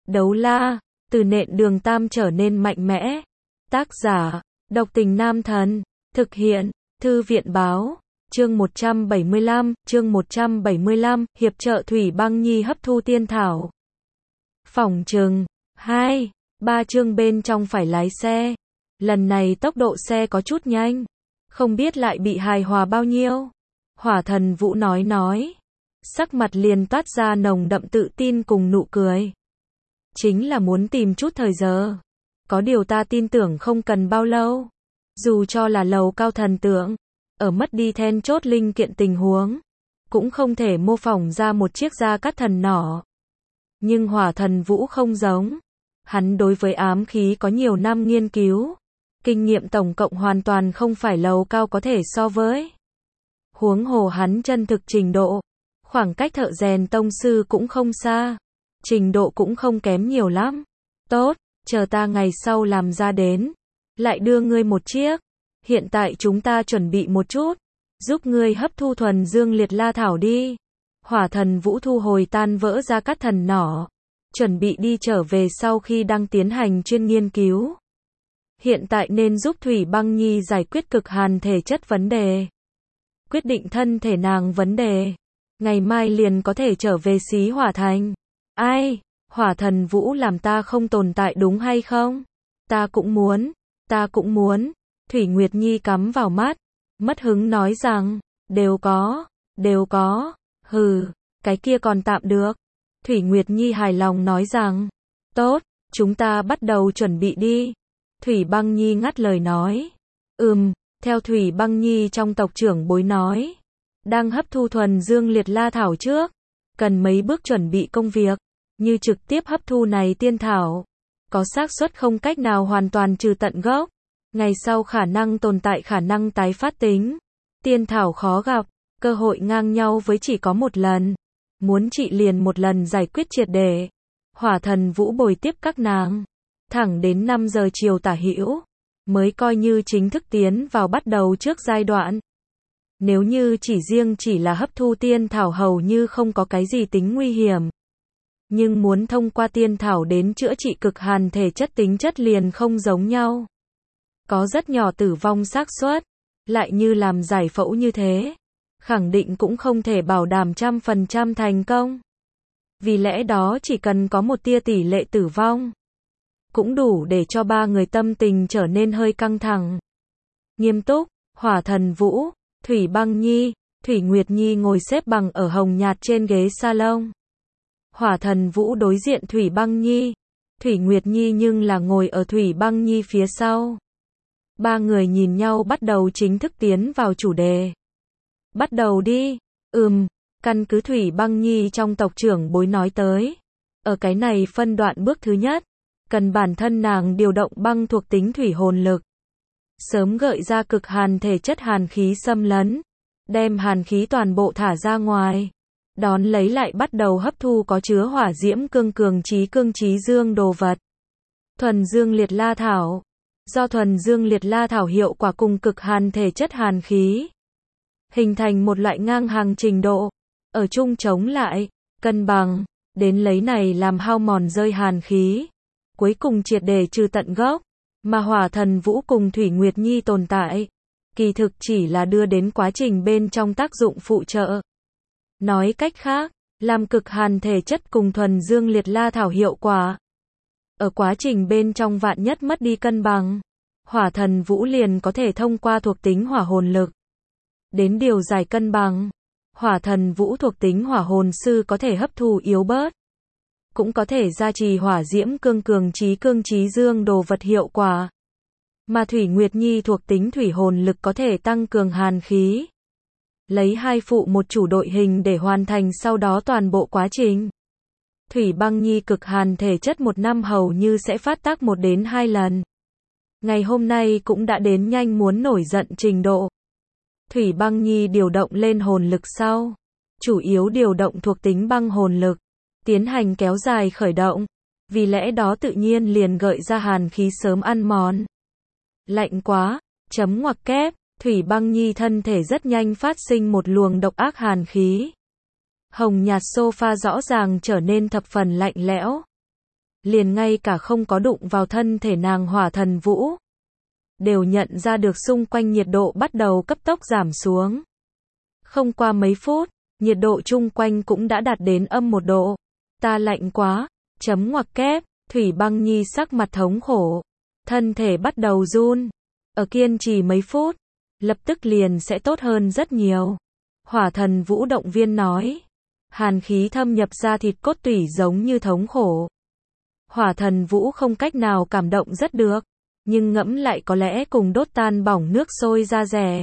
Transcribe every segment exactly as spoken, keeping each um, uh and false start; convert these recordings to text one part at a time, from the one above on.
Đấu la, từ nện đường tam trở nên mạnh mẽ. Tác giả, độc tình nam thần. Thực hiện, thư viện báo. Chương một trăm bảy mươi lăm, chương một trăm bảy mươi lăm, hiệp trợ Thủy Băng Nhi hấp thu tiên thảo. Phỏng chừng, hai, ba chương bên trong phải lái xe. Lần này tốc độ xe có chút nhanh. Không biết lại bị hài hòa bao nhiêu. Hỏa thần Vũ nói nói. Sắc mặt liền toát ra nồng đậm tự tin cùng nụ cười. Chính là muốn tìm chút thời giờ. Có điều ta tin tưởng không cần bao lâu. Dù cho là lầu cao thần tượng, ở mất đi then chốt linh kiện tình huống, cũng không thể mô phỏng ra một chiếc gia cát thần nỏ. Nhưng hỏa thần Vũ không giống. Hắn đối với ám khí có nhiều năm nghiên cứu. Kinh nghiệm tổng cộng hoàn toàn không phải lầu cao có thể so với. Huống hồ hắn chân thực trình độ. Khoảng cách thợ rèn tông sư cũng không xa. Trình độ cũng không kém nhiều lắm. Tốt, chờ ta ngày sau làm ra đến. Lại đưa ngươi một chiếc. Hiện tại chúng ta chuẩn bị một chút. Giúp ngươi hấp thu thuần dương liệt la thảo đi. Hỏa thần Vũ thu hồi tan vỡ gia cát thần nỏ. Chuẩn bị đi trở về sau khi đang tiến hành chuyên nghiên cứu. Hiện tại nên giúp Thủy Băng Nhi giải quyết cực hàn thể chất vấn đề. Quyết định thân thể nàng vấn đề. Ngày mai liền có thể trở về Xí Hỏa Thành. Ai, hỏa thần Vũ làm ta không tồn tại đúng hay không? Ta cũng muốn, ta cũng muốn. Thủy Nguyệt Nhi cắm vào mắt. Mất hứng nói rằng, đều có, đều có. Hừ, cái kia còn tạm được. Thủy Nguyệt Nhi hài lòng nói rằng, tốt, chúng ta bắt đầu chuẩn bị đi. Thủy Băng Nhi ngắt lời nói. Ừm, theo Thủy Băng Nhi trong tộc trưởng bối nói. Đang hấp thu thuần dương liệt la thảo trước. Cần mấy bước chuẩn bị công việc. Như trực tiếp hấp thu này tiên thảo. Có xác suất không cách nào hoàn toàn trừ tận gốc. Ngày sau khả năng tồn tại khả năng tái phát tính. Tiên thảo khó gặp. Cơ hội ngang nhau với chỉ có một lần. Muốn trị liền một lần giải quyết triệt để. Hỏa thần Vũ bồi tiếp các nàng. Thẳng đến năm giờ chiều tả hữu. Mới coi như chính thức tiến vào bắt đầu trước giai đoạn. Nếu như chỉ riêng chỉ là hấp thu tiên thảo hầu như không có cái gì tính nguy hiểm. Nhưng muốn thông qua tiên thảo đến chữa trị cực hàn thể chất tính chất liền không giống nhau. Có rất nhỏ tử vong xác suất. Lại như làm giải phẫu như thế. Khẳng định cũng không thể bảo đảm trăm phần trăm thành công. Vì lẽ đó chỉ cần có một tia tỷ lệ tử vong. Cũng đủ để cho ba người tâm tình trở nên hơi căng thẳng. Nghiêm túc, hỏa thần Vũ, Thủy Băng Nhi, Thủy Nguyệt Nhi ngồi xếp bằng ở hồng nhạt trên ghế salon. Hỏa thần Vũ đối diện Thủy Băng Nhi. Thủy Nguyệt Nhi nhưng là ngồi ở Thủy Băng Nhi phía sau. Ba người nhìn nhau bắt đầu chính thức tiến vào chủ đề. Bắt đầu đi. Ừm, căn cứ Thủy Băng Nhi trong tộc trưởng bối nói tới. Ở cái này phân đoạn bước thứ nhất. Cần bản thân nàng điều động băng thuộc tính thủy hồn lực. Sớm gợi ra cực hàn thể chất hàn khí xâm lấn. Đem hàn khí toàn bộ thả ra ngoài. Đón lấy lại bắt đầu hấp thu có chứa hỏa diễm cương cường trí cương trí dương đồ vật. Thuần dương liệt la thảo. Do thuần dương liệt la thảo hiệu quả cùng cực hàn thể chất hàn khí. Hình thành một loại ngang hàng trình độ. Ở chung chống lại, cân bằng. Đến lấy này làm hao mòn rơi hàn khí. Cuối cùng triệt để trừ tận gốc. Mà hỏa thần Vũ cùng Thủy Nguyệt Nhi tồn tại. Kỳ thực chỉ là đưa đến quá trình bên trong tác dụng phụ trợ. Nói cách khác, làm cực hàn thể chất cùng thuần dương liệt la thảo hiệu quả. Ở quá trình bên trong vạn nhất mất đi cân bằng. Hỏa thần Vũ liền có thể thông qua thuộc tính hỏa hồn lực. Đến điều giải cân bằng. Hỏa thần Vũ thuộc tính hỏa hồn sư có thể hấp thu yếu bớt. Cũng có thể gia trì hỏa diễm cương cường trí cương trí dương đồ vật hiệu quả. Mà Thủy Nguyệt Nhi thuộc tính thủy hồn lực có thể tăng cường hàn khí. Lấy hai phụ một chủ đội hình để hoàn thành sau đó toàn bộ quá trình. Thủy Băng Nhi cực hàn thể chất một năm hầu như sẽ phát tác một đến hai lần. Ngày hôm nay cũng đã đến nhanh muốn nổi giận trình độ. Thủy Băng Nhi điều động lên hồn lực sau. Chủ yếu điều động thuộc tính băng hồn lực. Tiến hành kéo dài khởi động. Vì lẽ đó tự nhiên liền gợi ra hàn khí sớm ăn mòn. Lạnh quá, chấm ngoặc kép, Thủy Băng Nhi thân thể rất nhanh phát sinh một luồng độc ác hàn khí. Hồng nhạt sofa rõ ràng trở nên thập phần lạnh lẽo. liền ngay cả không có đụng vào thân thể nàng Hỏa Thần Vũ, đều nhận ra được xung quanh nhiệt độ bắt đầu cấp tốc giảm xuống. Không qua mấy phút, nhiệt độ chung quanh cũng đã đạt đến âm một độ. Ta lạnh quá, chấm ngoặc kép, Thủy Băng Nhi sắc mặt thống khổ, thân thể bắt đầu run. Ở kiên trì mấy phút, lập tức liền sẽ tốt hơn rất nhiều. Hỏa Thần Vũ động viên nói. Hàn khí thâm nhập ra thịt cốt tủy giống như thống khổ. Hỏa Thần Vũ không cách nào cảm động rất được, nhưng ngẫm lại có lẽ cùng đốt tan bỏng nước sôi ra rẻ.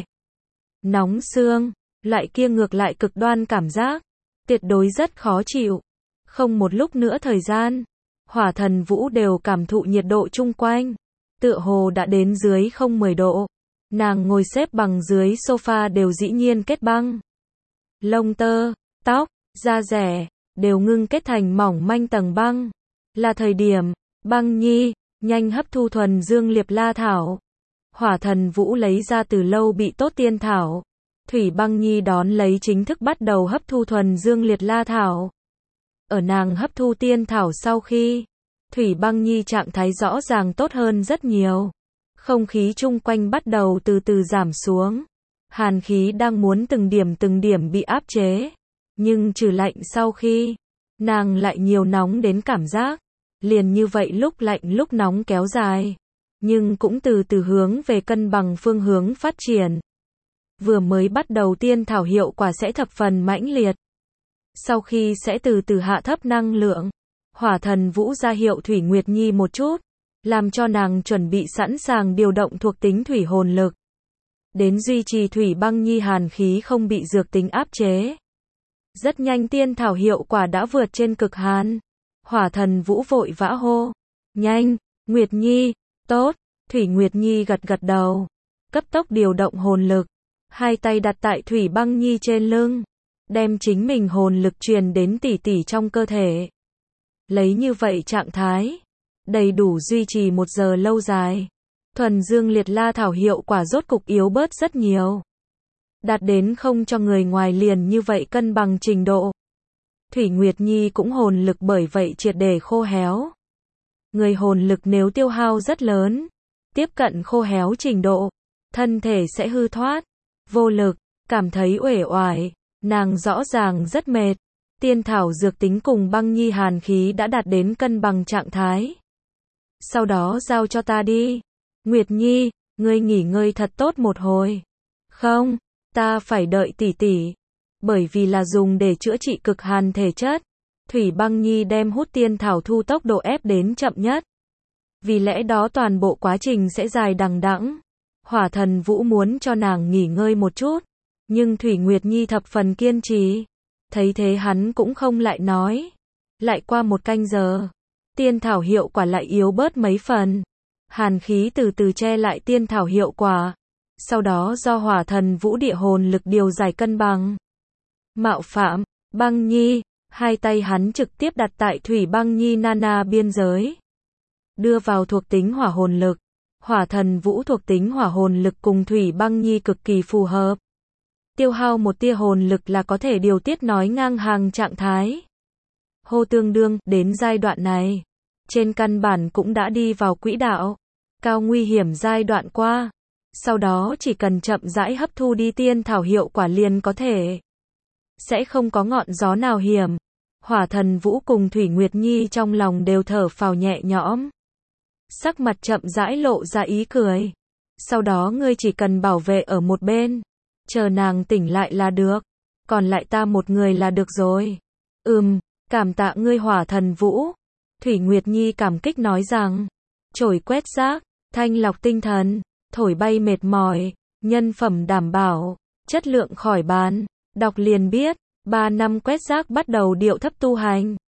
Nóng xương, loại kia ngược lại cực đoan cảm giác, tuyệt đối rất khó chịu. Không một lúc nữa thời gian, Hỏa Thần Vũ đều cảm thụ nhiệt độ chung quanh, tựa hồ đã đến dưới không mười độ. Nàng ngồi xếp bằng dưới sofa đều dĩ nhiên kết băng. Lông tơ, tóc, da rẻ, đều ngưng kết thành mỏng manh tầng băng. Là thời điểm, Băng Nhi, nhanh hấp thu thuần dương liệp la thảo. Hỏa Thần Vũ lấy ra từ lâu bị tốt tiên thảo. Thủy Băng Nhi đón lấy chính thức bắt đầu hấp thu thuần dương liệt la thảo. Ở nàng hấp thu tiên thảo sau khi, Thủy Băng Nhi trạng thái rõ ràng tốt hơn rất nhiều. Không khí chung quanh bắt đầu từ từ giảm xuống. Hàn khí đang muốn từng điểm từng điểm bị áp chế. Nhưng trừ lạnh sau khi, nàng lại nhiều nóng đến cảm giác. Liền như vậy lúc lạnh lúc nóng kéo dài. Nhưng cũng từ từ hướng về cân bằng phương hướng phát triển. Vừa mới bắt đầu tiên thảo hiệu quả sẽ thập phần mãnh liệt. Sau khi sẽ từ từ hạ thấp năng lượng. Hỏa Thần Vũ ra hiệu Thủy Nguyệt Nhi một chút, làm cho nàng chuẩn bị sẵn sàng điều động thuộc tính thủy hồn lực. Đến duy trì Thủy Băng Nhi hàn khí không bị dược tính áp chế. Rất nhanh tiên thảo hiệu quả đã vượt trên cực hàn. Hỏa Thần Vũ vội vã hô. Nhanh, Nguyệt Nhi, tốt. Thủy Nguyệt Nhi gật gật đầu. Cấp tốc điều động hồn lực. Hai tay đặt tại Thủy Băng Nhi trên lưng. Đem chính mình hồn lực truyền đến tỷ tỷ trong cơ thể. Lấy như vậy trạng thái, đầy đủ duy trì một giờ lâu dài. Thuần dương liệt la thảo hiệu quả rốt cục yếu bớt rất nhiều. Đạt đến không cho người ngoài liền như vậy cân bằng trình độ. Thủy Nguyệt Nhi cũng hồn lực bởi vậy triệt để khô héo. Người hồn lực nếu tiêu hao rất lớn, tiếp cận khô héo trình độ, thân thể sẽ hư thoát, vô lực, cảm thấy uể oải, nàng rõ ràng rất mệt. Tiên thảo dược tính cùng Băng Nhi hàn khí đã đạt đến cân bằng trạng thái. Sau đó giao cho ta đi. Nguyệt Nhi, ngươi nghỉ ngơi thật tốt một hồi. Không, ta phải đợi tỷ tỷ. Bởi vì là dùng để chữa trị cực hàn thể chất. Thủy Băng Nhi đem hút tiên thảo thu tốc độ ép đến chậm nhất. Vì lẽ đó toàn bộ quá trình sẽ dài đằng đẵng. Hỏa Thần Vũ muốn cho nàng nghỉ ngơi một chút. Nhưng Thủy Nguyệt Nhi thập phần kiên trì. Thấy thế hắn cũng không lại nói. Lại qua một canh giờ. Tiên thảo hiệu quả lại yếu bớt mấy phần. Hàn khí từ từ che lại tiên thảo hiệu quả. Sau đó do Hỏa Thần Vũ địa hồn lực điều giải cân bằng. Mạo phạm, Băng Nhi. Hai tay hắn trực tiếp đặt tại Thủy Băng Nhi Nana biên giới. Đưa vào thuộc tính hỏa hồn lực. Hỏa Thần Vũ thuộc tính hỏa hồn lực cùng Thủy Băng Nhi cực kỳ phù hợp. Tiêu hao một tia hồn lực là có thể điều tiết nói ngang hàng trạng thái. Hô tương đương, đến giai đoạn này. Trên căn bản cũng đã đi vào quỹ đạo. Cao nguy hiểm giai đoạn qua. Sau đó chỉ cần chậm rãi hấp thu đi tiên thảo hiệu quả liền có thể. Sẽ không có ngọn gió nào hiểm. Hỏa Thần Vũ cùng Thủy Nguyệt Nhi trong lòng đều thở phào nhẹ nhõm. Sắc mặt chậm rãi lộ ra ý cười. Sau đó ngươi chỉ cần bảo vệ ở một bên. Chờ nàng tỉnh lại là được. Còn lại ta một người là được rồi. Ừm, cảm tạ ngươi Hỏa Thần Vũ. Thủy Nguyệt Nhi cảm kích nói rằng. Chổi quét rác, thanh lọc tinh thần, thổi bay mệt mỏi, nhân phẩm đảm bảo, chất lượng khỏi bàn. Đọc liền biết, ba năm quét rác bắt đầu điệu thấp tu hành.